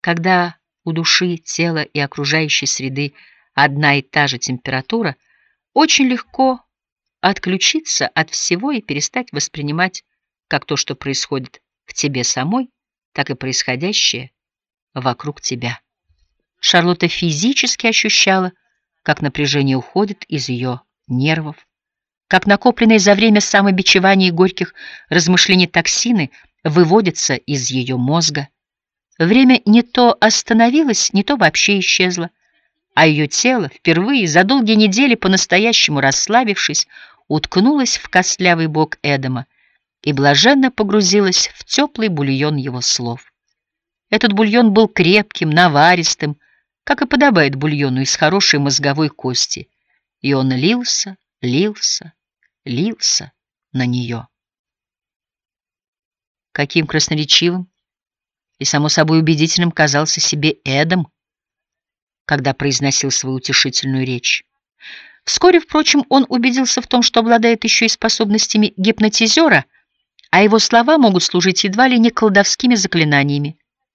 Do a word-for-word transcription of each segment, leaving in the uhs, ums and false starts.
Когда у души, тела и окружающей среды одна и та же температура, очень легко отключиться от всего и перестать воспринимать как то, что происходит в тебе самой, так и происходящее вокруг тебя. Шарлотта физически ощущала, как напряжение уходит из ее нервов, как накопленные за время самобичевания и горьких размышлений токсины выводятся из ее мозга. Время не то остановилось, не то вообще исчезло, а ее тело, впервые за долгие недели по-настоящему расслабившись, уткнулось в костлявый бок Эдама и блаженно погрузилось в теплый бульон его слов. Этот бульон был крепким, наваристым, как и подобает бульону из хорошей мозговой кости, и он лился, лился, лился на нее. Каким красноречивым и, само собой, убедительным казался себе Эдам, когда произносил свою утешительную речь. Вскоре, впрочем, он убедился в том, что обладает еще и способностями гипнотизера, а его слова могут служить едва ли не колдовскими заклинаниями.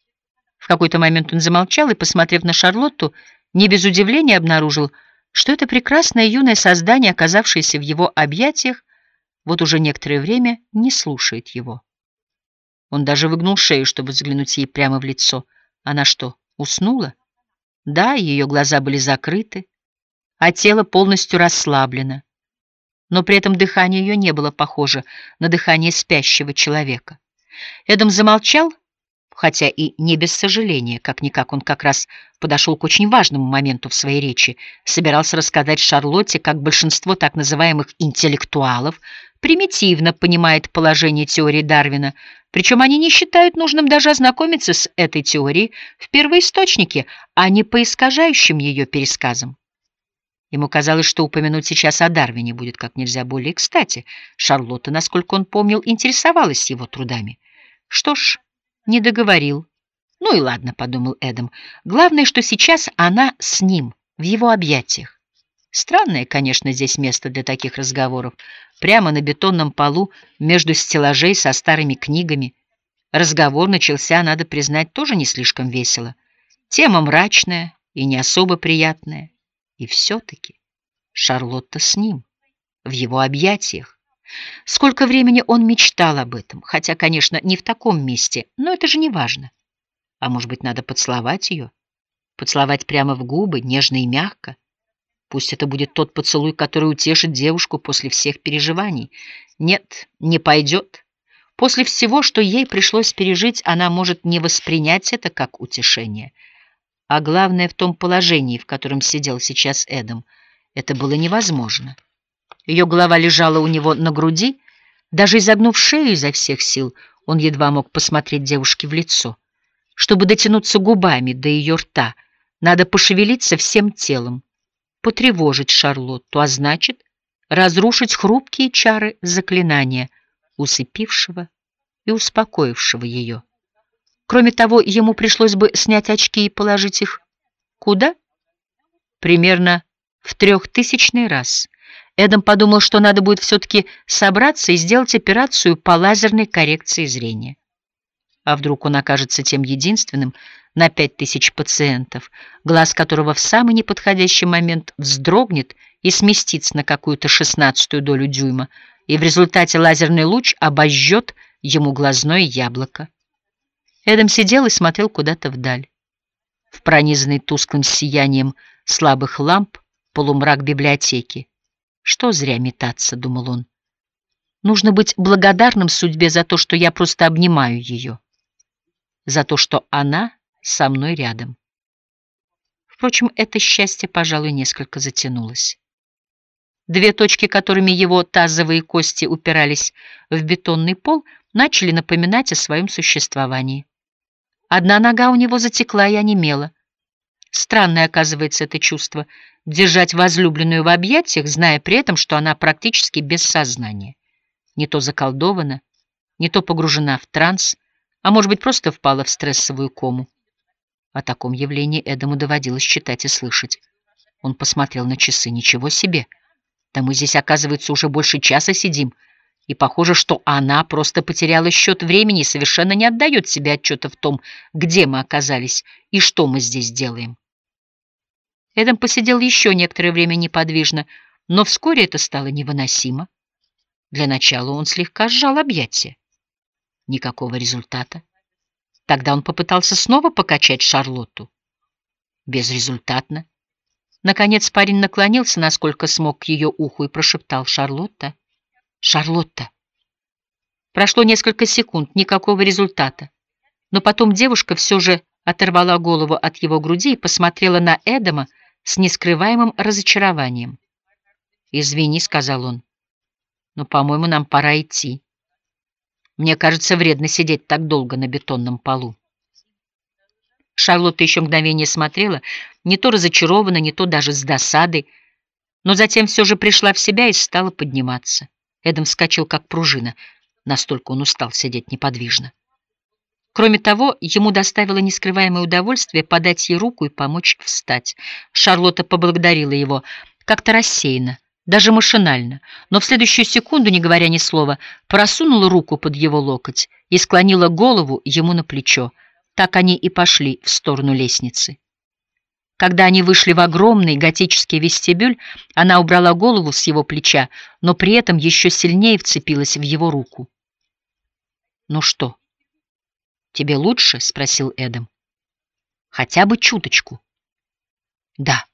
В какой-то момент он замолчал и, посмотрев на Шарлотту, не без удивления обнаружил, что это прекрасное юное создание, оказавшееся в его объятиях, вот уже некоторое время не слушает его. Он даже выгнул шею, чтобы взглянуть ей прямо в лицо. Она что, уснула? Да, ее глаза были закрыты, а тело полностью расслаблено. Но при этом дыхание ее не было похоже на дыхание спящего человека. Эдам замолчал, хотя и не без сожаления. Как-никак он как раз подошел к очень важному моменту в своей речи, собирался рассказать Шарлотте, как большинство так называемых интеллектуалов примитивно понимает положение теории Дарвина, причем они не считают нужным даже ознакомиться с этой теорией в первоисточнике, а не по искажающим ее пересказам. Ему казалось, что упомянуть сейчас о Дарвине будет как нельзя более кстати. Шарлотта, насколько он помнил, интересовалась его трудами. Что ж, не договорил. Ну и ладно, подумал Эдам. Главное, что сейчас она с ним, в его объятиях. Странное, конечно, здесь место для таких разговоров. Прямо на бетонном полу между стеллажей со старыми книгами. Разговор начался, надо признать, тоже не слишком весело. Тема мрачная и не особо приятная. И все-таки Шарлотта с ним, в его объятиях. Сколько времени он мечтал об этом, хотя, конечно, не в таком месте, но это же не важно. А может быть, надо поцеловать ее? Поцеловать прямо в губы, нежно и мягко? Пусть это будет тот поцелуй, который утешит девушку после всех переживаний. Нет, не пойдет. После всего, что ей пришлось пережить, она может не воспринять это как утешение. А главное, в том положении, в котором сидел сейчас Эдам, это было невозможно. Ее голова лежала у него на груди, даже изогнув шею изо всех сил, он едва мог посмотреть девушке в лицо. Чтобы дотянуться губами до ее рта, надо пошевелиться всем телом, потревожить Шарлотту, а значит, разрушить хрупкие чары заклинания, усыпившего и успокоившего ее. Кроме того, ему пришлось бы снять очки и положить их куда? Примерно в трехтысячный раз. Эдам подумал, что надо будет все-таки собраться и сделать операцию по лазерной коррекции зрения. А вдруг он окажется тем единственным на пять тысяч пациентов, глаз которого в самый неподходящий момент вздрогнет и сместится на какую-то шестнадцатую долю дюйма, и в результате лазерный луч обожжет ему глазное яблоко. Эдам сидел и смотрел куда-то вдаль. В пронизанный тусклым сиянием слабых ламп полумрак библиотеки. Что зря метаться, думал он. Нужно быть благодарным судьбе за то, что я просто обнимаю ее, за то, что она со мной рядом. Впрочем, это счастье, пожалуй, несколько затянулось. Две точки, которыми его тазовые кости упирались в бетонный пол, начали напоминать о своем существовании. Одна нога у него затекла и онемела. Странное, оказывается, это чувство — держать возлюбленную в объятиях, зная при этом, что она практически без сознания. Не то заколдована, не то погружена в транс, а может быть, просто впала в стрессовую кому. О таком явлении Эдаму доводилось читать и слышать. Он посмотрел на часы. Ничего себе! Да мы здесь, оказывается, уже больше часа сидим. И похоже, что она просто потеряла счет времени и совершенно не отдает себе отчета в том, где мы оказались и что мы здесь делаем. Эдам посидел еще некоторое время неподвижно, но вскоре это стало невыносимо. Для начала он слегка сжал объятия. Никакого результата. Тогда он попытался снова покачать Шарлотту. Безрезультатно. Наконец парень наклонился, насколько смог, к ее уху и прошептал: «Шарлотта, Шарлотта». Прошло несколько секунд, никакого результата. Но потом девушка все же оторвала голову от его груди и посмотрела на Эдама с нескрываемым разочарованием. «Извини», — сказал он, — «но, по-моему, нам пора идти. Мне кажется, вредно сидеть так долго на бетонном полу». Шарлотта еще мгновение смотрела, не то разочарованно, не то даже с досадой, но затем все же пришла в себя и стала подниматься. Эдам вскочил как пружина, настолько он устал сидеть неподвижно. Кроме того, ему доставило нескрываемое удовольствие подать ей руку и помочь встать. Шарлотта поблагодарила его как-то рассеянно, даже машинально, но в следующую секунду, не говоря ни слова, просунула руку под его локоть и склонила голову ему на плечо. Так они и пошли в сторону лестницы. Когда они вышли в огромный готический вестибюль, она убрала голову с его плеча, но при этом еще сильнее вцепилась в его руку. «Ну что, тебе лучше?» — спросил Эдам. «Хотя бы чуточку». «Да».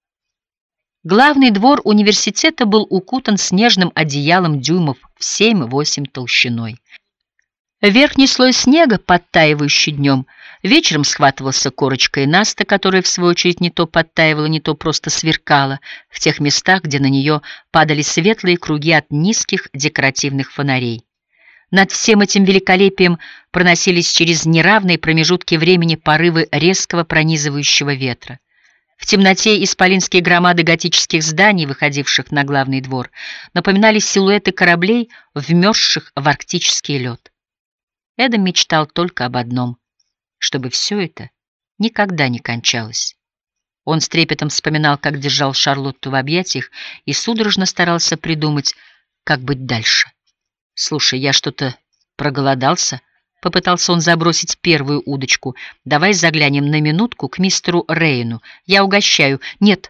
Главный двор университета был укутан снежным одеялом дюймов в семь-восемь толщиной. Верхний слой снега, подтаивающий днем, вечером схватывался корочкой наста, которая, в свою очередь, не то подтаивала, не то просто сверкала в тех местах, где на нее падали светлые круги от низких декоративных фонарей. Над всем этим великолепием проносились через неравные промежутки времени порывы резкого пронизывающего ветра. В темноте исполинские громады готических зданий, выходивших на главный двор, напоминали силуэты кораблей, вмерзших в арктический лед. Эдам мечтал только об одном — чтобы все это никогда не кончалось. Он с трепетом вспоминал, как держал Шарлотту в объятиях, и судорожно старался придумать, как быть дальше. «Слушай, я что-то проголодался», — попытался он забросить первую удочку. «Давай заглянем на минутку к мистеру Рейну. Я угощаю». «Нет».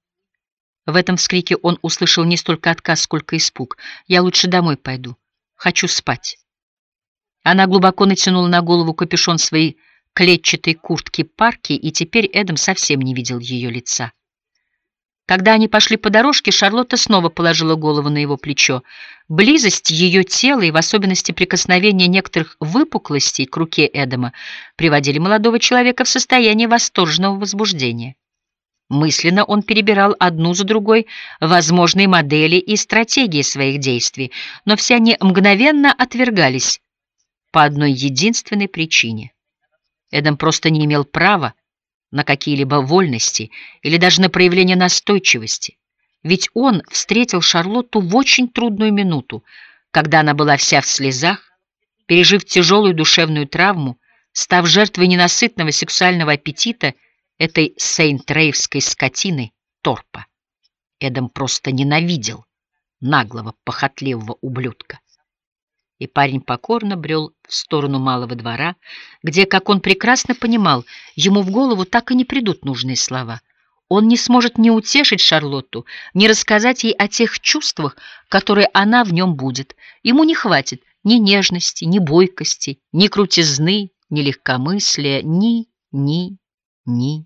В этом вскрике он услышал не столько отказ, сколько испуг. «Я лучше домой пойду. Хочу спать». Она глубоко натянула на голову капюшон своей клетчатой куртки парки, и теперь Эдам совсем не видел ее лица. Когда они пошли по дорожке, Шарлотта снова положила голову на его плечо. Близость ее тела и в особенности прикосновение некоторых выпуклостей к руке Эдама приводили молодого человека в состояние восторженного возбуждения. Мысленно он перебирал одну за другой возможные модели и стратегии своих действий, но все они мгновенно отвергались по одной единственной причине. Эдам просто не имел права на какие-либо вольности или даже на проявление настойчивости, ведь он встретил Шарлотту в очень трудную минуту, когда она была вся в слезах, пережив тяжелую душевную травму, став жертвой ненасытного сексуального аппетита этой сейнт-рейвской скотины Торпа. Эдам просто ненавидел наглого, похотливого ублюдка. И парень покорно брел в сторону малого двора, где, как он прекрасно понимал, ему в голову так и не придут нужные слова. Он не сможет ни утешить Шарлотту, ни рассказать ей о тех чувствах, которые она в нем будет. Ему не хватит ни нежности, ни бойкости, ни крутизны, ни легкомыслия, ни, ни, ни.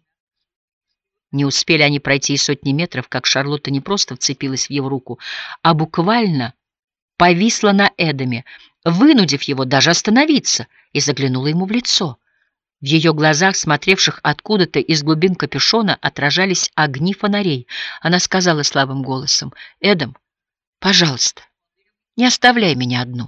Не успели они пройти и сотни метров, как Шарлотта не просто вцепилась в его руку, а буквально повисла на Эдаме, вынудив его даже остановиться, и заглянула ему в лицо. В ее глазах, смотревших откуда-то из глубин капюшона, отражались огни фонарей. Она сказала слабым голосом: «Эдам, пожалуйста, не оставляй меня одну».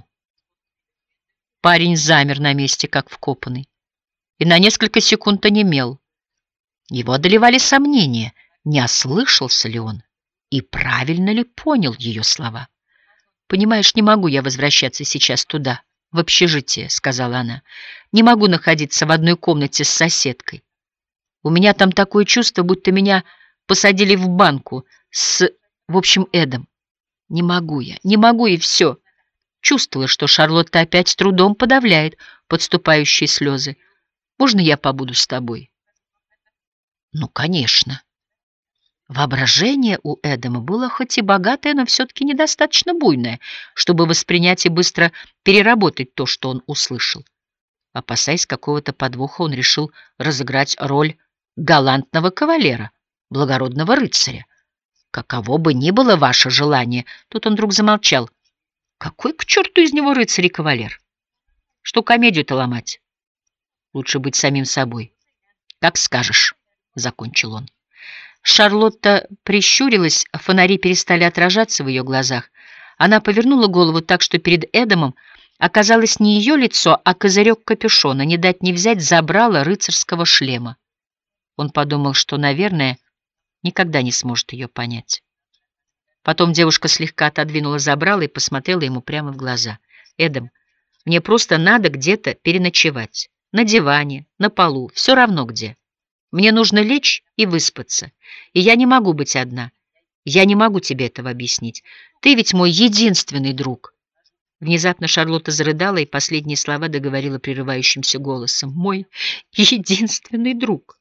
Парень замер на месте, как вкопанный, и на несколько секунд онемел. Его одолевали сомнения, не ослышался ли он и правильно ли понял ее слова. «Понимаешь, не могу я возвращаться сейчас туда, в общежитие», — сказала она. «Не могу находиться в одной комнате с соседкой. У меня там такое чувство, будто меня посадили в банку с... В общем, Эдом. Не могу я, не могу, и все. чувствовала, что Шарлотта опять с трудом подавляет подступающие слезы. «Можно я побуду с тобой?» «Ну, конечно». Воображение у Эдама было хоть и богатое, но все-таки недостаточно буйное, чтобы воспринять и быстро переработать то, что он услышал. Опасаясь какого-то подвоха, он решил разыграть роль галантного кавалера, благородного рыцаря. «Каково бы ни было ваше желание», тут он вдруг замолчал. «Какой к черту из него рыцарь и кавалер? Что комедию-то ломать? Лучше быть самим собой. Как скажешь», — закончил он. Шарлотта прищурилась, фонари перестали отражаться в ее глазах. Она повернула голову так, что перед Эдамом оказалось не ее лицо, а козырек капюшона, не дать не взять забрала рыцарского шлема. Он подумал, что, наверное, никогда не сможет ее понять. Потом девушка слегка отодвинула забрало и посмотрела ему прямо в глаза. «Эдам, мне просто надо где-то переночевать. На диване, на полу, все равно где. Мне нужно лечь и выспаться. И я не могу быть одна. Я не могу тебе этого объяснить. Ты ведь мой единственный друг». Внезапно Шарлотта зарыдала и последние слова договорила прерывающимся голосом. «Мой единственный друг».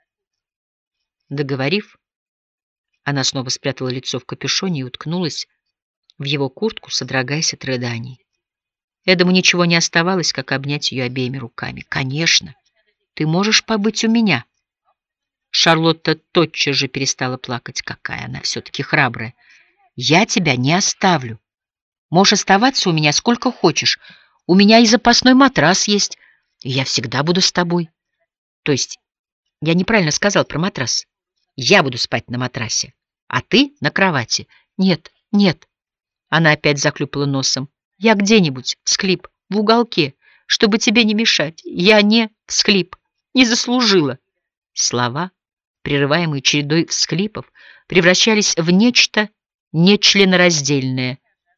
Договорив, она снова спрятала лицо в капюшоне и уткнулась в его куртку, содрогаясь от рыданий. Эдаму ничего не оставалось, как обнять ее обеими руками. «Конечно, ты можешь побыть у меня». Шарлотта тотчас же перестала плакать. Какая она все-таки храбрая. «Я тебя не оставлю. Можешь оставаться у меня сколько хочешь. У меня и запасной матрас есть, и я всегда буду с тобой». То есть, я неправильно сказал про матрас. Я буду спать на матрасе, а ты на кровати. Нет, нет. Она опять заклюпала носом. Я где-нибудь, всхлип, в уголке, чтобы тебе не мешать. Я не, всхлип, не заслужила. Слова, прерываемые чередой всхлипов, превращались в нечто нечленораздельное.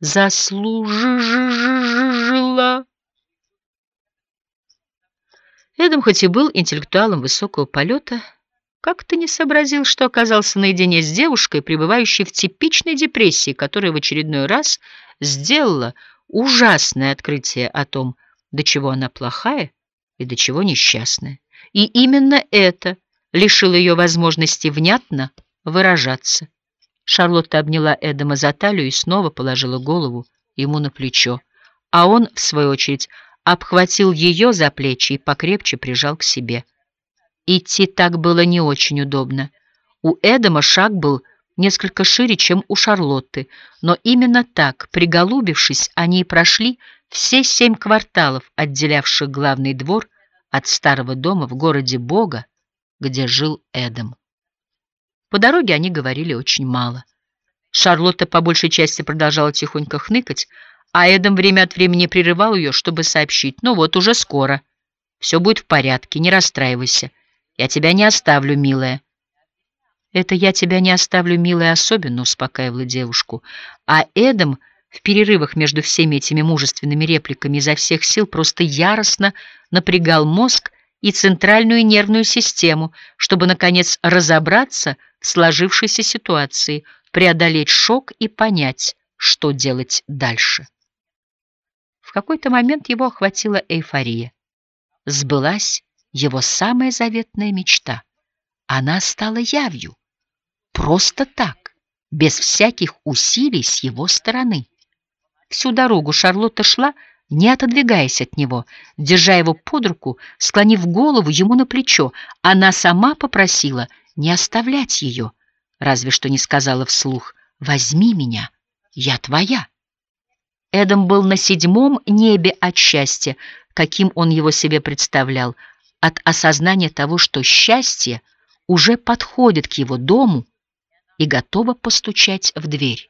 Заслужила. Эдам, хоть и был интеллектуалом высокого полета, как-то не сообразил, что оказался наедине с девушкой, пребывающей в типичной депрессии, которая в очередной раз сделала ужасное открытие о том, до чего она плохая и до чего несчастная. И именно это лишило ее возможности внятно выражаться. Шарлотта обняла Эдама за талию и снова положила голову ему на плечо, а он, в свою очередь, обхватил ее за плечи и покрепче прижал к себе. Идти так было не очень удобно. У Эдама шаг был несколько шире, чем у Шарлотты, но именно так, приголубившись, они и прошли все семь кварталов, отделявших главный двор от старого дома в городе Бога, где жил Эдам. По дороге они говорили очень мало. Шарлотта по большей части продолжала тихонько хныкать, а Эдам время от времени прерывал ее, чтобы сообщить: «Ну вот, уже скоро. Все будет в порядке, не расстраивайся. Я тебя не оставлю, милая». «Это я тебя не оставлю, милая», особенно успокаивала девушку. А Эдам в перерывах между всеми этими мужественными репликами изо всех сил просто яростно напрягал мозг и центральную нервную систему, чтобы, наконец, разобраться в сложившейся ситуации, преодолеть шок и понять, что делать дальше. В какой-то момент его охватила эйфория. Сбылась его самая заветная мечта. Она стала явью. Просто так, без всяких усилий с его стороны. Всю дорогу Шарлотта шла, не отодвигаясь от него, держа его под руку, склонив голову ему на плечо. Она сама попросила не оставлять ее, разве что не сказала вслух: «Возьми меня, я твоя». Эдам был на седьмом небе от счастья, каким он его себе представлял, от осознания того, что счастье уже подходит к его дому и готово постучать в дверь.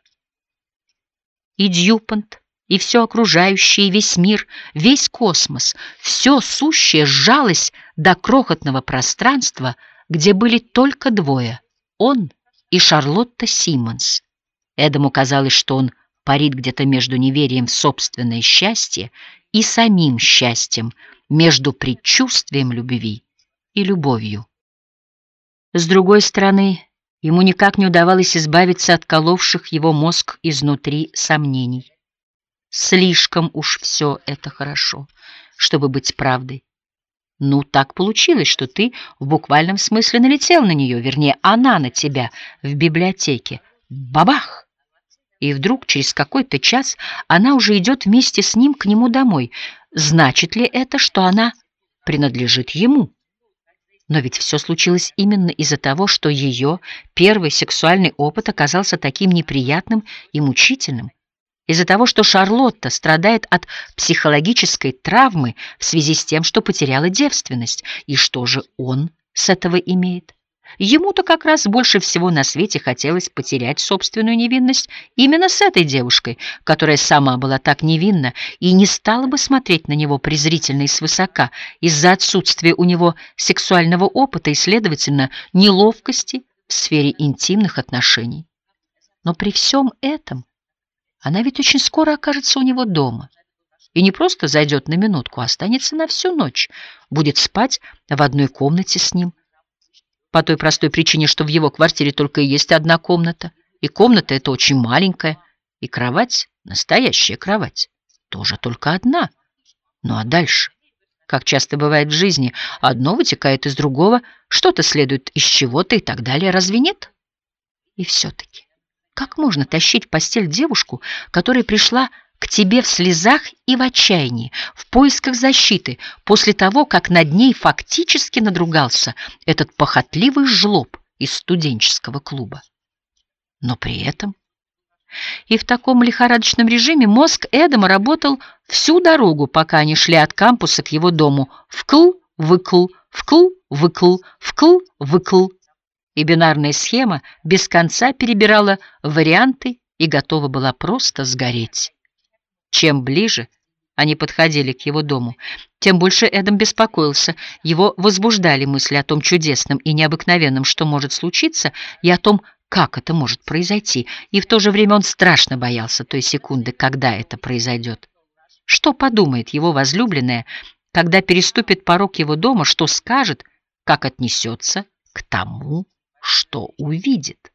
И Дьюпонт, и все окружающее, и весь мир, весь космос, все сущее сжалось до крохотного пространства, где были только двое — он и Шарлотта Симмонс. Эдаму казалось, что он парит где-то между неверием в собственное счастье и самим счастьем, между предчувствием любви и любовью. С другой стороны, ему никак не удавалось избавиться от коловших его мозг изнутри сомнений. Слишком уж все это хорошо, чтобы быть правдой. Ну, так получилось, что ты в буквальном смысле налетел на нее, вернее, она на тебя в библиотеке. Бабах! И вдруг через какой-то час она уже идет вместе с ним к нему домой. Значит ли это, что она принадлежит ему? Но ведь все случилось именно из-за того, что ее первый сексуальный опыт оказался таким неприятным и мучительным. Из-за того, что Шарлотта страдает от психологической травмы в связи с тем, что потеряла девственность. И что же он с этого имеет? Ему-то как раз больше всего на свете хотелось потерять собственную невинность именно с этой девушкой, которая сама была так невинна и не стала бы смотреть на него презрительно и свысока из-за отсутствия у него сексуального опыта и, следовательно, неловкости в сфере интимных отношений. Но при всем этом она ведь очень скоро окажется у него дома. И не просто зайдет на минутку, а останется на всю ночь, будет спать в одной комнате с ним. По той простой причине, что в его квартире только и есть одна комната. И комната эта очень маленькая. И кровать, настоящая кровать, тоже только одна. Ну а дальше? Как часто бывает в жизни, одно вытекает из другого, что-то следует из чего-то и так далее. Разве нет? И все-таки. Как можно тащить в постель девушку, которая пришла к тебе в слезах и в отчаянии, в поисках защиты, после того, как над ней фактически надругался этот похотливый жлоб из студенческого клуба? Но при этом и в таком лихорадочном режиме мозг Эдама работал всю дорогу, пока они шли от кампуса к его дому. Вкл-выкл, вкл-выкл, вкл-выкл. И бинарная схема без конца перебирала варианты и готова была просто сгореть. Чем ближе они подходили к его дому, тем больше Эдам беспокоился. Его возбуждали мысли о том чудесном и необыкновенном, что может случиться, и о том, как это может произойти. И в то же время он страшно боялся той секунды, когда это произойдет. Что подумает его возлюбленная, когда переступит порог его дома, что скажет, как отнесется к тому, что увидит?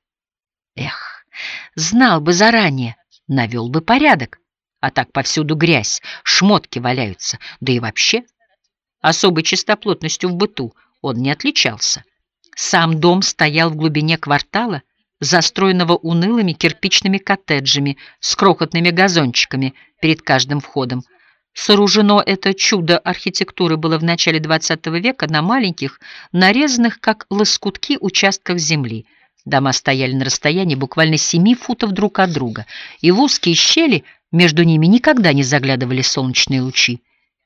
Эх, знал бы заранее, навел бы порядок. А так повсюду грязь, шмотки валяются, да и вообще особой чистоплотностью в быту он не отличался. Сам дом стоял в глубине квартала, застроенного унылыми кирпичными коттеджами с крохотными газончиками перед каждым входом. Сооружено это чудо архитектуры было в начале двадцатого века на маленьких, нарезанных как лоскутки участках земли. Дома стояли на расстоянии буквально семи футов друг от друга, и в узкие щели между ними никогда не заглядывали солнечные лучи.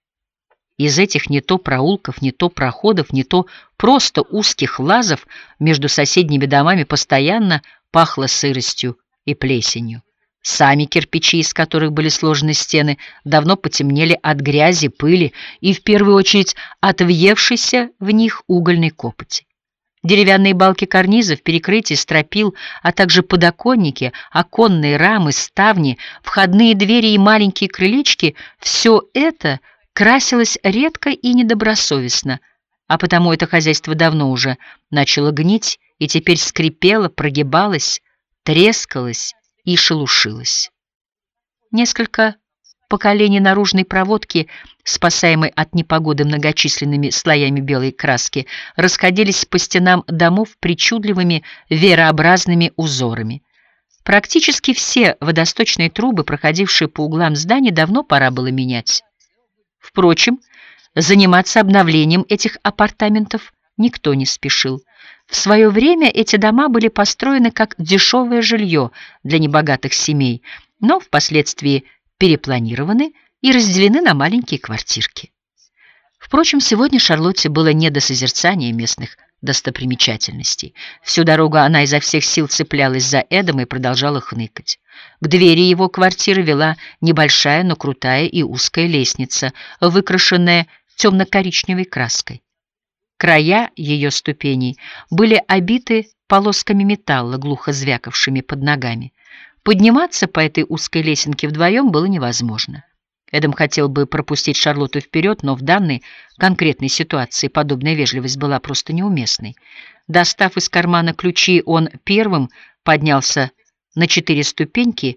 Из этих не то проулков, не то проходов, не то просто узких лазов между соседними домами постоянно пахло сыростью и плесенью. Сами кирпичи, из которых были сложены стены, давно потемнели от грязи, пыли и, в первую очередь, от въевшейся в них угольной копоти. Деревянные балки карнизов, перекрытия, стропил, а также подоконники, оконные рамы, ставни, входные двери и маленькие крылечки — все это красилось редко и недобросовестно, а потому это хозяйство давно уже начало гнить и теперь скрипело, прогибалось, трескалось и шелушилось. Несколько поколений наружной проводки, спасаемой от непогоды многочисленными слоями белой краски, расходились по стенам домов причудливыми веерообразными узорами. Практически все водосточные трубы, проходившие по углам зданий, давно пора было менять. Впрочем, заниматься обновлением этих апартаментов никто не спешил. В свое время эти дома были построены как дешевое жилье для небогатых семей, но впоследствии перепланированы и разделены на маленькие квартирки. Впрочем, сегодня Шарлотте было не до созерцания местных достопримечательностей. Всю дорогу она изо всех сил цеплялась за Эдама и продолжала хныкать. К двери его квартиры вела небольшая, но крутая и узкая лестница, выкрашенная темно-коричневой краской. Края ее ступеней были обиты полосками металла, глухо звякавшими под ногами. Подниматься по этой узкой лесенке вдвоем было невозможно. Эдам хотел бы пропустить Шарлотту вперед, но в данной конкретной ситуации подобная вежливость была просто неуместной. Достав из кармана ключи, он первым поднялся на четыре ступеньки,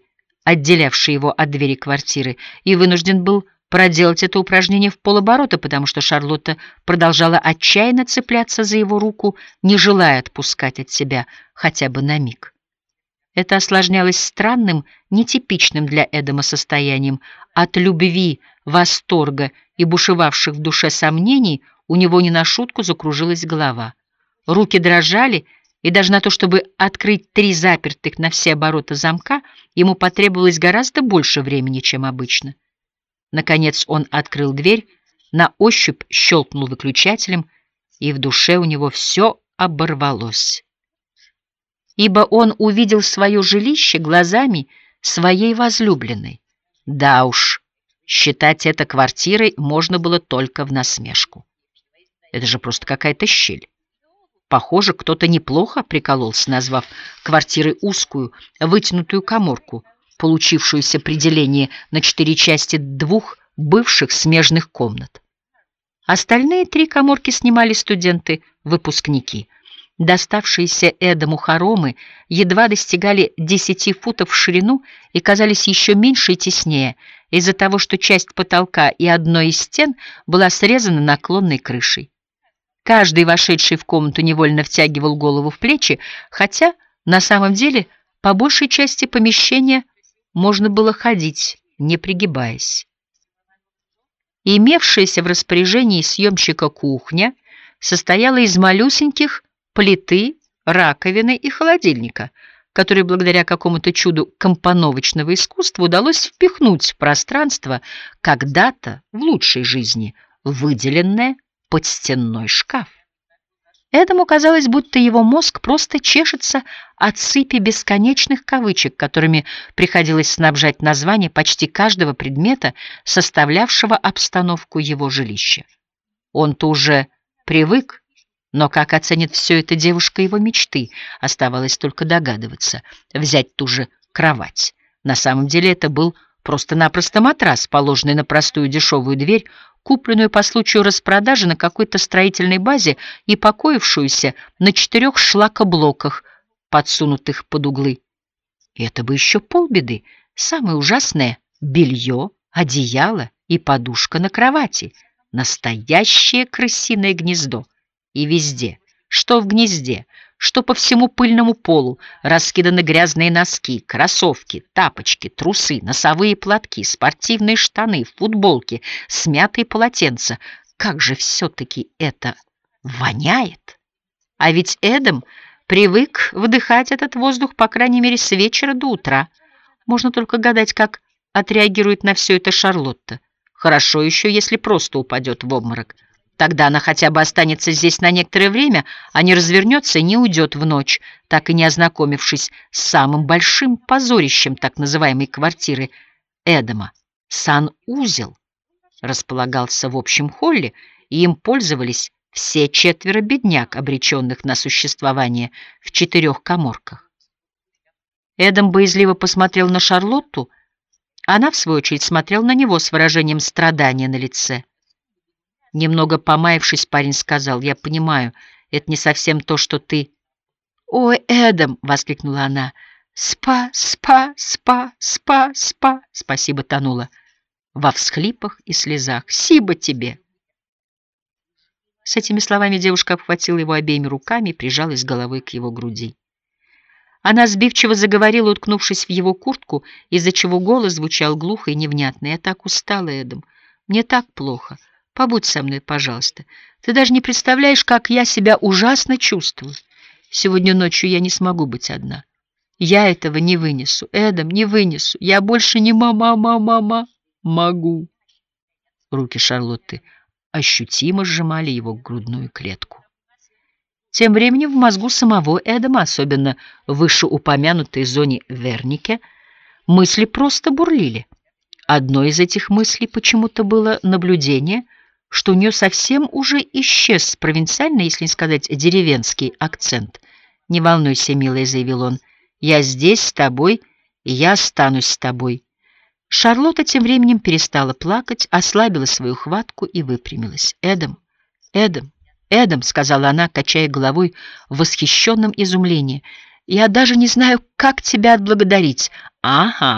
отделявший его от двери квартиры, и вынужден был проделать это упражнение в полоборота, потому что Шарлотта продолжала отчаянно цепляться за его руку, не желая отпускать от себя хотя бы на миг. Это осложнялось странным, нетипичным для Эдама состоянием. От любви, восторга и бушевавших в душе сомнений у него не на шутку закружилась голова. Руки дрожали, и даже на то, чтобы открыть три запертых на все обороты замка, ему потребовалось гораздо больше времени, чем обычно. Наконец он открыл дверь, на ощупь щелкнул выключателем, и в душе у него все оборвалось. Ибо он увидел свое жилище глазами своей возлюбленной. Да уж, считать это квартирой можно было только в насмешку. Это же просто какая-то щель. Похоже, кто-то неплохо прикололся, назвав квартирой узкую, вытянутую каморку, получившуюся при делении на четыре части двух бывших смежных комнат. Остальные три каморки снимали студенты-выпускники. Доставшиеся Эдаму хоромы едва достигали десяти футов в ширину и казались еще меньше и теснее из-за того, что часть потолка и одной из стен была срезана наклонной крышей. Каждый, вошедший в комнату, невольно втягивал голову в плечи, хотя на самом деле по большей части помещения можно было ходить, не пригибаясь. Имевшаяся в распоряжении съемщика кухня состояла из малюсеньких плиты, раковины и холодильника, которые благодаря какому-то чуду компоновочного искусства удалось впихнуть в пространство, когда-то в лучшей жизни выделенное под стенной шкаф. Этому казалось, будто его мозг просто чешется от сыпи бесконечных кавычек, которыми приходилось снабжать название почти каждого предмета, составлявшего обстановку его жилища. Он-то уже привык, но как оценит все это девушка его мечты, оставалось только догадываться. Взять ту же кровать. На самом деле это был просто-напросто матрас, положенный на простую дешевую дверь, купленную по случаю распродажи на какой-то строительной базе и покоившуюся на четырех шлакоблоках, подсунутых под углы. И это бы еще полбеды. Самое ужасное — белье, одеяло и подушка на кровати. Настоящее крысиное гнездо. И везде, что в гнезде, что по всему пыльному полу, раскиданы грязные носки, кроссовки, тапочки, трусы, носовые платки, спортивные штаны, футболки, смятые полотенца. Как же все-таки это воняет! А ведь Эдам привык вдыхать этот воздух, по крайней мере, с вечера до утра. Можно только гадать, как отреагирует на все это Шарлотта. Хорошо еще, если просто упадет в обморок. Тогда она хотя бы останется здесь на некоторое время, а не развернется и не уйдет в ночь, так и не ознакомившись с самым большим позорищем так называемой квартиры Эдама. Санузел располагался в общем холле, и им пользовались все четверо бедняк, обреченных на существование в четырех каморках. Эдам боязливо посмотрел на Шарлотту, она, в свою очередь, смотрела на него с выражением страдания на лице. Немного помаявшись, парень сказал: «Я понимаю, это не совсем то, что ты...» «Ой, Эдам!» — воскликнула она. «Спа, спа, спа, спа, спа!» Спасибо тонула во всхлипах и слезах. «Сиба тебе!» С этими словами девушка обхватила его обеими руками и прижалась головой к его груди. Она сбивчиво заговорила, уткнувшись в его куртку, из-за чего голос звучал глухо и невнятно. «Я так устала, Эдам. Мне так плохо. Побудь со мной, пожалуйста. Ты даже не представляешь, как я себя ужасно чувствую. Сегодня ночью я не смогу быть одна. Я этого не вынесу. Эдам, не вынесу. Я больше не мама-мама-мама могу». Руки Шарлотты ощутимо сжимали его грудную клетку. Тем временем в мозгу самого Эдама, особенно в вышеупомянутой зоне Вернике, мысли просто бурлили. Одной из этих мыслей почему-то было наблюдение, что у нее совсем уже исчез провинциальный, если не сказать деревенский акцент. «Не волнуйся, милая», — заявил он, — «я здесь с тобой, и я останусь с тобой». Шарлотта тем временем перестала плакать, ослабила свою хватку и выпрямилась. «Эдам, Эдам, Эдам», — сказала она, качая головой в восхищенном изумлении, — «я даже не знаю, как тебя отблагодарить». «Ага»,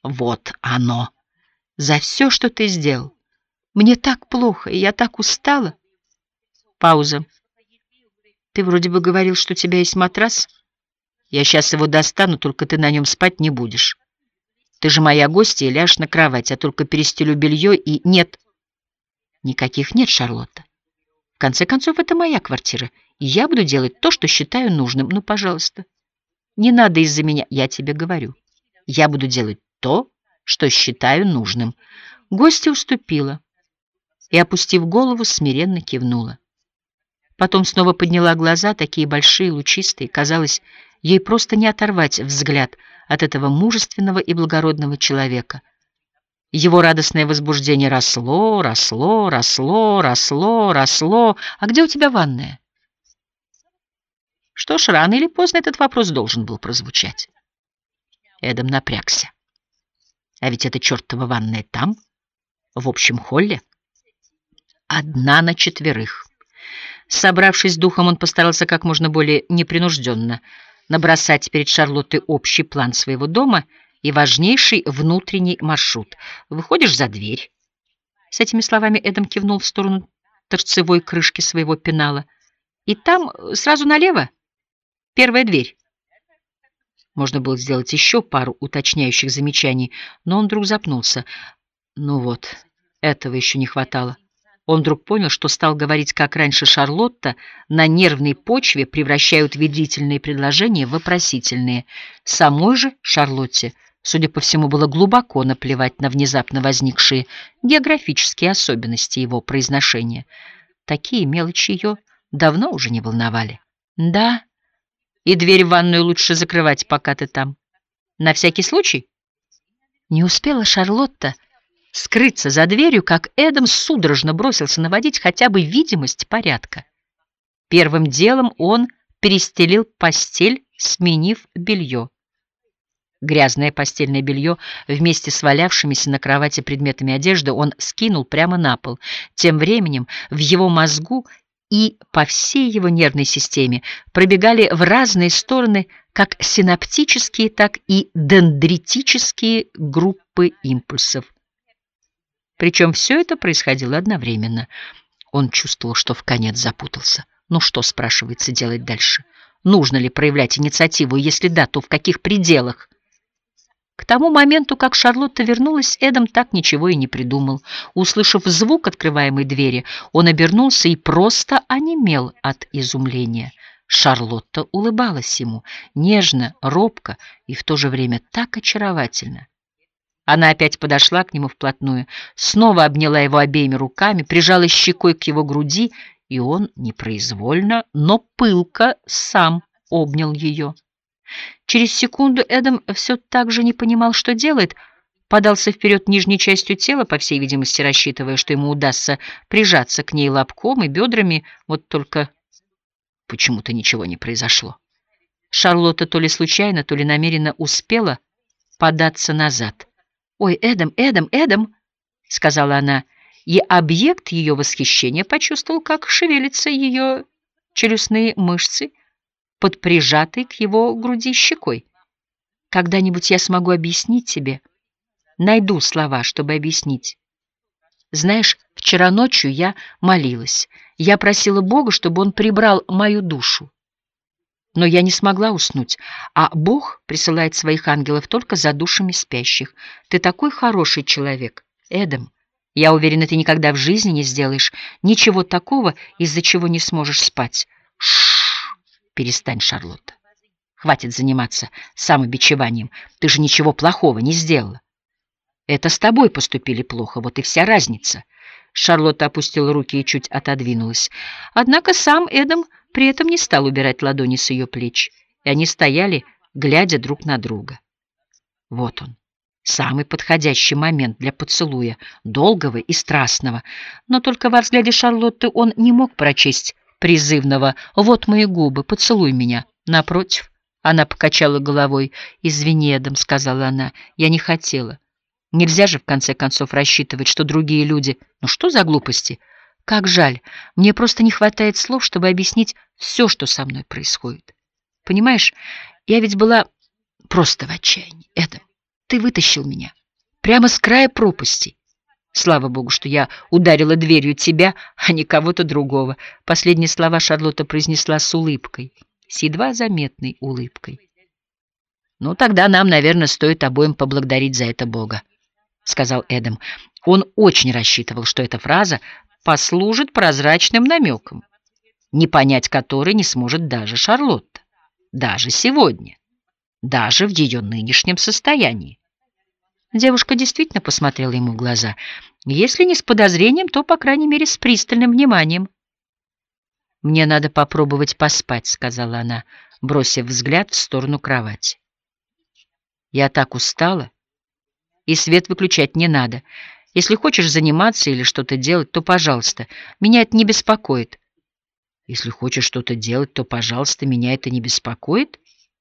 Вот оно. За все, что ты сделал. Мне так плохо, и я так устала. Пауза. Ты вроде бы говорил, что у тебя есть матрас. Я сейчас его достану, только ты на нем спать не будешь. Ты же моя гостья, и ляжешь на кровать, я только перестелю белье и... Нет. Никаких нет, Шарлотта. В конце концов, это моя квартира, и я буду делать то, что считаю нужным. Ну, пожалуйста, не надо из-за меня, я тебе говорю. Я буду делать то, что считаю нужным. Гостья уступила и, опустив голову, смиренно кивнула. Потом снова подняла глаза, такие большие, лучистые. Казалось, ей просто не оторвать взгляд от этого мужественного и благородного человека. Его радостное возбуждение росло, росло, росло, росло, росло. «А где у тебя ванная?» Что ж, рано или поздно этот вопрос должен был прозвучать. Эдам напрягся. А ведь эта чертова ванная там, в общем холле. Одна на четверых. Собравшись с духом, он постарался как можно более непринужденно набросать перед Шарлоттой общий план своего дома и важнейший внутренний маршрут. «Выходишь за дверь». С этими словами Эдам кивнул в сторону торцевой крышки своего пенала. «И там сразу налево первая дверь». Можно было сделать еще пару уточняющих замечаний, но он вдруг запнулся. Ну вот, этого еще не хватало. Он вдруг понял, что стал говорить, как раньше Шарлотта, на нервной почве превращают ведительные предложения в вопросительные. Самой же Шарлотте, судя по всему, было глубоко наплевать на внезапно возникшие географические особенности его произношения. Такие мелочи ее давно уже не волновали. «Да, и дверь в ванную лучше закрывать, пока ты там. На всякий случай?» Не успела Шарлотта скрыться за дверью, как Эдам судорожно бросился наводить хотя бы видимость порядка. Первым делом он перестелил постель, сменив белье. Грязное постельное белье вместе с валявшимися на кровати предметами одежды он скинул прямо на пол. Тем временем в его мозгу и по всей его нервной системе пробегали в разные стороны как синаптические, так и дендритические группы импульсов. Причем все это происходило одновременно. Он чувствовал, что вконец запутался. Ну что, спрашивается, делать дальше? Нужно ли проявлять инициативу, и если да, то в каких пределах? К тому моменту, как Шарлотта вернулась, Эдам так ничего и не придумал. Услышав звук открываемой двери, он обернулся и просто онемел от изумления. Шарлотта улыбалась ему, нежно, робко и в то же время так очаровательно. Она опять подошла к нему вплотную, снова обняла его обеими руками, прижала щекой к его груди, и он непроизвольно, но пылко сам обнял ее. Через секунду Эдам все так же не понимал, что делает, подался вперед нижней частью тела, по всей видимости, рассчитывая, что ему удастся прижаться к ней лобком и бедрами, вот только почему-то ничего не произошло. Шарлотта то ли случайно, то ли намеренно успела податься назад. «Ой, Эдам, Эдам, Эдам!» — сказала она, и объект ее восхищения почувствовал, как шевелятся ее челюстные мышцы под прижатой к его груди щекой. «Когда-нибудь я смогу объяснить тебе, найду слова, чтобы объяснить. Знаешь, вчера ночью я молилась, я просила Бога, чтобы он прибрал мою душу. Но я не смогла уснуть, а Бог присылает своих ангелов только за душами спящих. Ты такой хороший человек, Эдам. Я уверена, ты никогда в жизни не сделаешь ничего такого, из-за чего не сможешь спать. Шш, перестань, Шарлотта. Хватит заниматься самобичеванием. Ты же ничего плохого не сделала. Это с тобой поступили плохо, вот и вся разница. Шарлотта опустила руки и чуть отодвинулась. Однако сам Эдам при этом не стал убирать ладони с ее плеч, и они стояли, глядя друг на друга. Вот он, самый подходящий момент для поцелуя, долгого и страстного. Но только во взгляде Шарлотты он не мог прочесть призывного «Вот мои губы, поцелуй меня». Напротив, она покачала головой. «Извини, Эдам», — сказала она, — «я не хотела. Нельзя же, в конце концов, рассчитывать, что другие люди... Ну что за глупости? Как жаль, мне просто не хватает слов, чтобы объяснить все, что со мной происходит. Понимаешь, я ведь была просто в отчаянии. Эдам, Ты вытащил меня прямо с края пропасти. Слава богу, что я ударила дверью тебя, а не кого-то другого. Последние слова Шарлотта произнесла с улыбкой, с едва заметной улыбкой. Ну, тогда нам, наверное, стоит обоим поблагодарить за это Бога, сказал Эдам. Он очень рассчитывал, что эта фраза послужит прозрачным намеком, не понять который не сможет даже Шарлотта, даже сегодня, даже в ее нынешнем состоянии. Девушка действительно посмотрела ему в глаза. Если не с подозрением, то, по крайней мере, с пристальным вниманием. «Мне надо попробовать поспать», — сказала она, бросив взгляд в сторону кровати. «Я так устала, и свет выключать не надо. Если хочешь заниматься или что-то делать, то, пожалуйста, меня это не беспокоит». «Если хочешь что-то делать, то, пожалуйста, меня это не беспокоит?»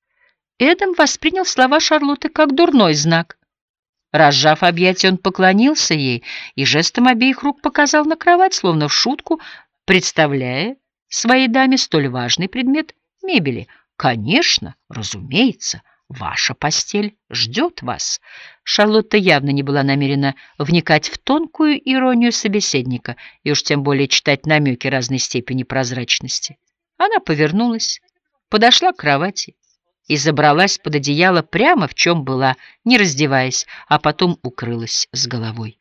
Эдам воспринял слова Шарлотты как дурной знак. Разжав объятия, он поклонился ей и жестом обеих рук показал на кровать, словно в шутку, представляя своей даме столь важный предмет мебели. «Конечно, разумеется, ваша постель ждет вас». Шарлотта явно не была намерена вникать в тонкую иронию собеседника и уж тем более читать намеки разной степени прозрачности. Она повернулась, подошла к кровати и забралась под одеяло прямо в чем была, не раздеваясь, а потом укрылась с головой.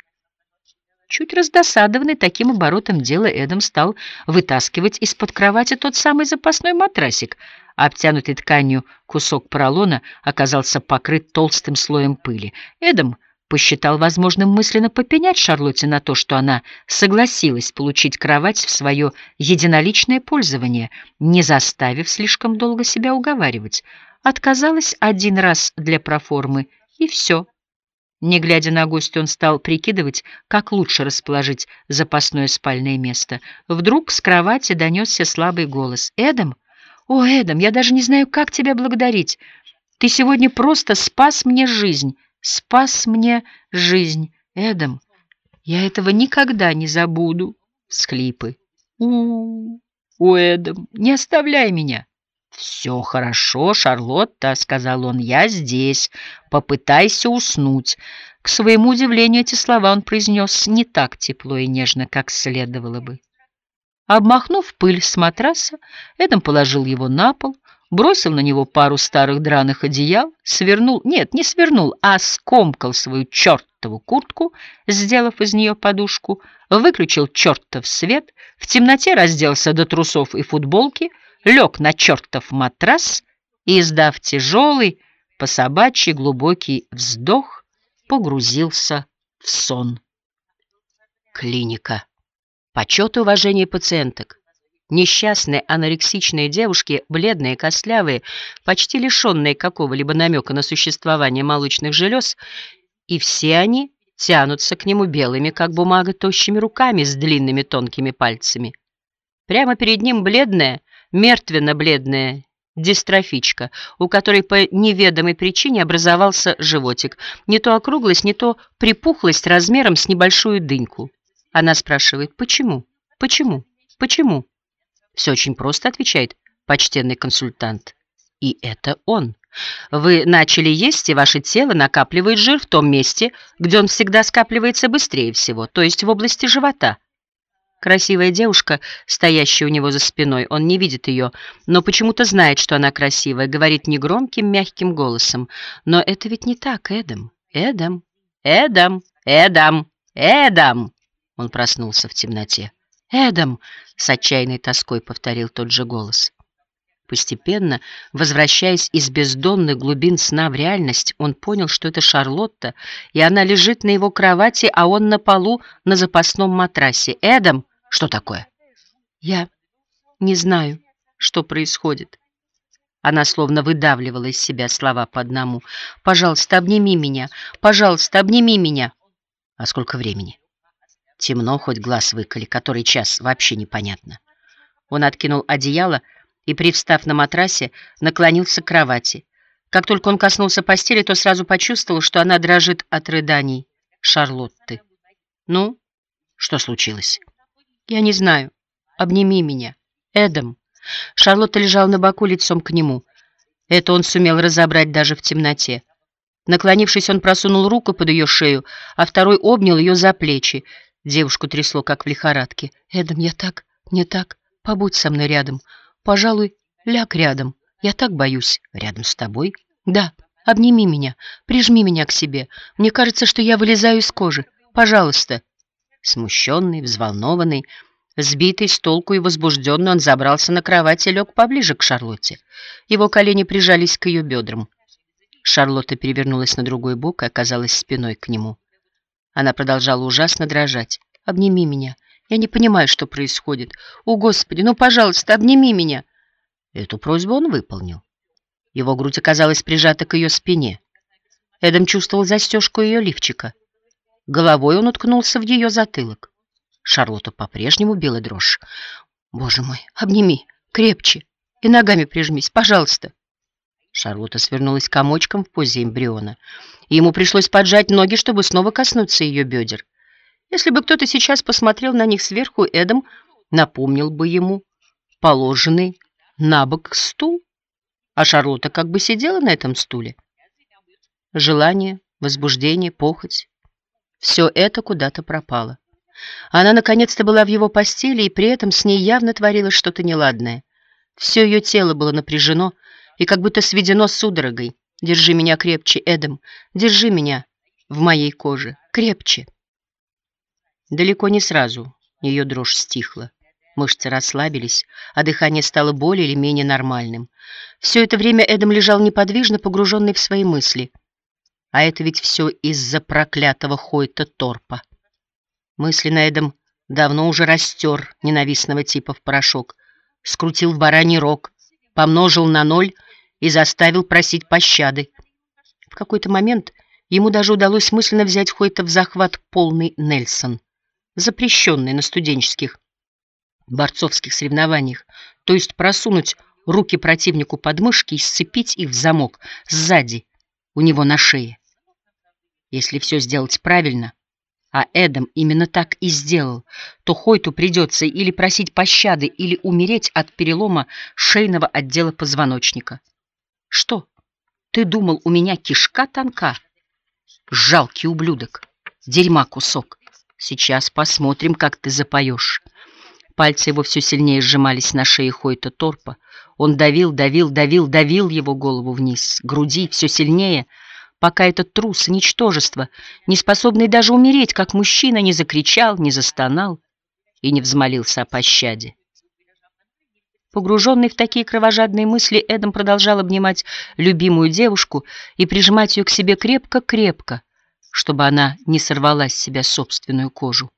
Чуть раздосадованный таким оборотом дела, Эдам стал вытаскивать из-под кровати тот самый запасной матрасик. Обтянутый тканью кусок поролона оказался покрыт толстым слоем пыли. Эдам посчитал возможным мысленно попенять Шарлотте на то, что она согласилась получить кровать в свое единоличное пользование, не заставив слишком долго себя уговаривать. Отказалась один раз для проформы, и все. Не глядя на гостя, он стал прикидывать, как лучше расположить запасное спальное место. Вдруг с кровати донесся слабый голос. «Эдам? О, Эдам, я даже не знаю, как тебя благодарить. Ты сегодня просто спас мне жизнь. Спас мне жизнь. Эдам, я этого никогда не забуду». Всхлипы. «У-у-у, у, Эдам, не оставляй меня». «Все хорошо, Шарлотта», — сказал он, — «я здесь. Попытайся уснуть». К своему удивлению, эти слова он произнес не так тепло и нежно, как следовало бы. Обмахнув пыль с матраса, Эдам положил его на пол, бросил на него пару старых драных одеял, свернул, нет, не свернул, а скомкал свою чертову куртку, сделав из нее подушку, выключил чертов свет, в темноте разделся до трусов и футболки, лег на чертов матрас и, издав тяжелый, по-собачьи глубокий вздох, погрузился в сон. Клиника. Почет и уважение пациенток. Несчастные анорексичные девушки, бледные, костлявые, почти лишенные какого-либо намека на существование молочных желез, и все они тянутся к нему белыми, как бумага, тощими руками с длинными тонкими пальцами. Прямо перед ним бледная, мертвенно-бледная дистрофичка, у которой по неведомой причине образовался животик, не то округлость, не то припухлость размером с небольшую дыньку. Она спрашивает: «Почему? Почему? Почему?» «Все очень просто», — отвечает почтенный консультант. И это он. Вы начали есть, и ваше тело накапливает жир в том месте, где он всегда скапливается быстрее всего, то есть в области живота. Красивая девушка, стоящая у него за спиной, он не видит ее, но почему-то знает, что она красивая, говорит негромким, мягким голосом. Но это ведь не так, Эдам. Эдам, Эдам, Эдам, Эдам. Он проснулся в темноте. «Эдам!» — с отчаянной тоской повторил тот же голос. Постепенно, возвращаясь из бездонных глубин сна в реальность, он понял, что это Шарлотта, и она лежит на его кровати, а он на полу на запасном матрасе. «Эдам!» «Что такое?» «Я не знаю, что происходит». Она словно выдавливала из себя слова по одному. «Пожалуйста, обними меня! Пожалуйста, обними меня!» «А сколько времени?» «Темно, хоть глаз выколи, который час, вообще непонятно». Он откинул одеяло и, привстав на матрасе, наклонился к кровати. Как только он коснулся постели, то сразу почувствовал, что она дрожит от рыданий Шарлотты. «Ну, что случилось?» «Я не знаю. Обними меня. Эдам». Шарлотта лежала на боку лицом к нему. Это он сумел разобрать даже в темноте. Наклонившись, он просунул руку под ее шею, а второй обнял ее за плечи. Девушку трясло, как в лихорадке. «Эдам, я так, не так. Побудь со мной рядом. Пожалуй, ляг рядом. Я так боюсь. Рядом с тобой? Да. Обними меня, прижми меня к себе. Мне кажется, что я вылезаю из кожи. Пожалуйста». Смущенный, взволнованный, сбитый с толку и возбужденный, он забрался на кровать и лег поближе к Шарлотте. Его колени прижались к ее бедрам. Шарлотта перевернулась на другой бок и оказалась спиной к нему. Она продолжала ужасно дрожать. «Обними меня. Я не понимаю, что происходит. О, Господи, ну, пожалуйста, обними меня». Эту просьбу он выполнил. Его грудь оказалась прижата к ее спине. Эдам чувствовал застежку ее лифчика. Головой он уткнулся в ее затылок. Шарлотта по-прежнему била дрожь. «Боже мой, обними, крепче, и ногами прижмись, пожалуйста». Шарлотта свернулась комочком в позе эмбриона, и ему пришлось поджать ноги, чтобы снова коснуться ее бедер. Если бы кто-то сейчас посмотрел на них сверху, Эдам напомнил бы ему положенный на бок стул, а Шарлотта как бы сидела на этом стуле. Желание, возбуждение, похоть — все это куда-то пропало. Она наконец-то была в его постели, и при этом с ней явно творилось что-то неладное. Все ее тело было напряжено и как будто сведено судорогой. «Держи меня крепче, Эдам, держи меня в моей коже, крепче». Далеко не сразу ее дрожь стихла. Мышцы расслабились, а дыхание стало более или менее нормальным. Все это время Эдам лежал неподвижно, погруженный в свои мысли. А это ведь все из-за проклятого Хойта Торпа. Мысленно Эдам давно уже растер ненавистного типа в порошок, скрутил в бараний рог, помножил на ноль и заставил просить пощады. В какой-то момент ему даже удалось мысленно взять Хойта в захват полный Нельсон, запрещенный на студенческих борцовских соревнованиях, то есть просунуть руки противнику под мышки и сцепить их в замок сзади у него на шее. Если все сделать правильно, а Эдам именно так и сделал, то Хойту придется или просить пощады, или умереть от перелома шейного отдела позвоночника. «Что, ты думал, у меня кишка тонка? Жалкий ублюдок, дерьма кусок. Сейчас посмотрим, как ты запоешь». Пальцы его все сильнее сжимались на шее Хойта Торпа. Он давил, давил, давил, давил его голову вниз, груди все сильнее, пока этот трус, ничтожество, не способный даже умереть, как мужчина, не закричал, не застонал и не взмолился о пощаде. Погруженный в такие кровожадные мысли, Эдам продолжал обнимать любимую девушку и прижимать ее к себе крепко-крепко, чтобы она не сорвала с себя собственную кожу.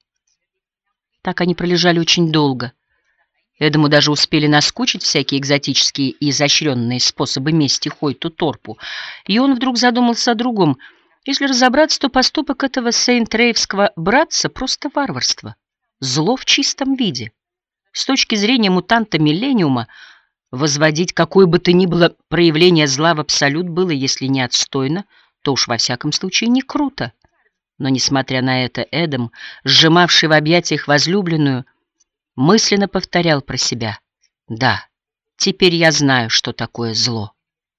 Так они пролежали очень долго. Эдаму даже успели наскучить всякие экзотические и изощренные способы мести Хойту Торпу, и он вдруг задумался о другом. Если разобраться, то поступок этого сейнт-рейвского братца — просто варварство, зло в чистом виде. С точки зрения мутанта Миллениума, возводить какое бы то ни было проявление зла в абсолют было, если не отстойно, то уж во всяком случае не круто. Но, несмотря на это, Эдам, сжимавший в объятиях возлюбленную, мысленно повторял про себя: «Да, теперь я знаю, что такое зло».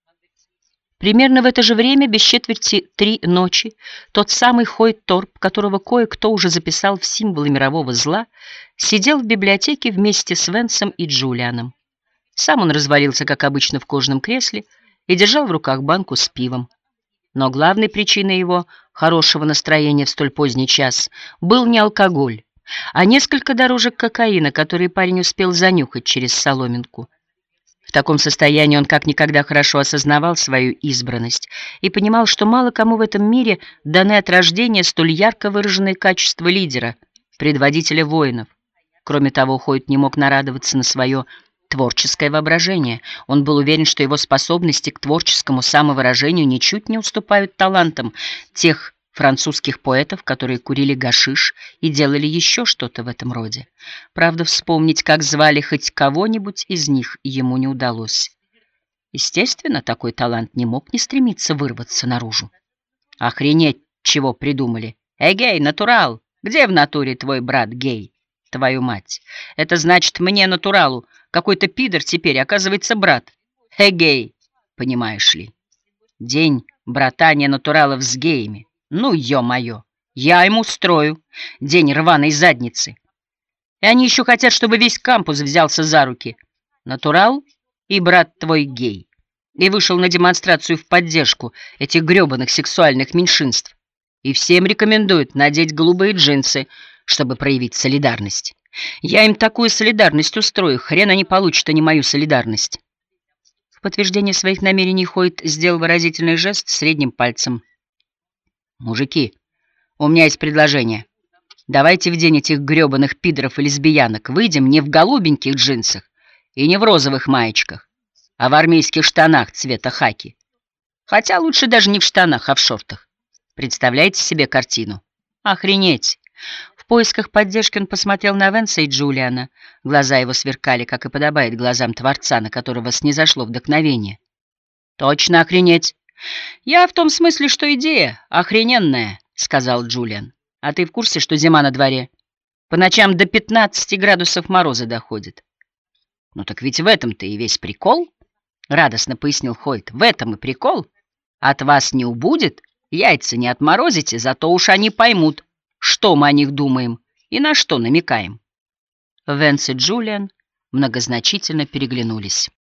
Примерно в это же время, без четверти три ночи, тот самый Хойт Торп, которого кое-кто уже записал в символы мирового зла, сидел в библиотеке вместе с Венсом и Джулианом. Сам он развалился, как обычно, в кожаном кресле и держал в руках банку с пивом. Но главной причиной его хорошего настроения в столь поздний час был не алкоголь, а несколько дорожек кокаина, которые парень успел занюхать через соломинку. В таком состоянии он как никогда хорошо осознавал свою избранность и понимал, что мало кому в этом мире даны от рождения столь ярко выраженные качества лидера, предводителя воинов. Кроме того, Хойт не мог нарадоваться на свое творческое воображение. Он был уверен, что его способности к творческому самовыражению ничуть не уступают талантам тех французских поэтов, которые курили гашиш и делали еще что-то в этом роде. Правда, вспомнить, как звали хоть кого-нибудь из них, ему не удалось. Естественно, такой талант не мог не стремиться вырваться наружу. Охренеть, чего придумали. «Эгей, натурал! Где в натуре твой брат гей? Твою мать! Это значит, мне, натуралу, какой-то пидор теперь, оказывается, брат. Эгей, понимаешь ли?» День братание натуралов с геями. Ну, ё-моё, я им устрою день рваной задницы. И они еще хотят, чтобы весь кампус взялся за руки. Натурал и брат твой гей. И вышел на демонстрацию в поддержку этих грёбаных сексуальных меньшинств. И всем рекомендуют надеть голубые джинсы, чтобы проявить солидарность. Я им такую солидарность устрою, хрен они получат, а не мою солидарность. В подтверждение своих намерений Хойт сделал выразительный жест средним пальцем. «Мужики, у меня есть предложение. Давайте в день этих грёбаных пидоров и лесбиянок выйдем не в голубеньких джинсах и не в розовых маечках, а в армейских штанах цвета хаки. Хотя лучше даже не в штанах, а в шортах. Представляете себе картину? Охренеть!» В поисках поддержки он посмотрел на Венса и Джулиана. Глаза его сверкали, как и подобает глазам творца, на которого снизошло вдохновение. «Точно охренеть! Я в том смысле, что идея охрененная», — сказал Джулиан. «А ты в курсе, что зима на дворе? По ночам до пятнадцати градусов мороза доходит». «Ну так ведь в этом-то и весь прикол», — радостно пояснил Хойт. «В этом и прикол. От вас не убудет, яйца не отморозите, зато уж они поймут, что мы о них думаем и на что намекаем». Венс и Джулиан многозначительно переглянулись.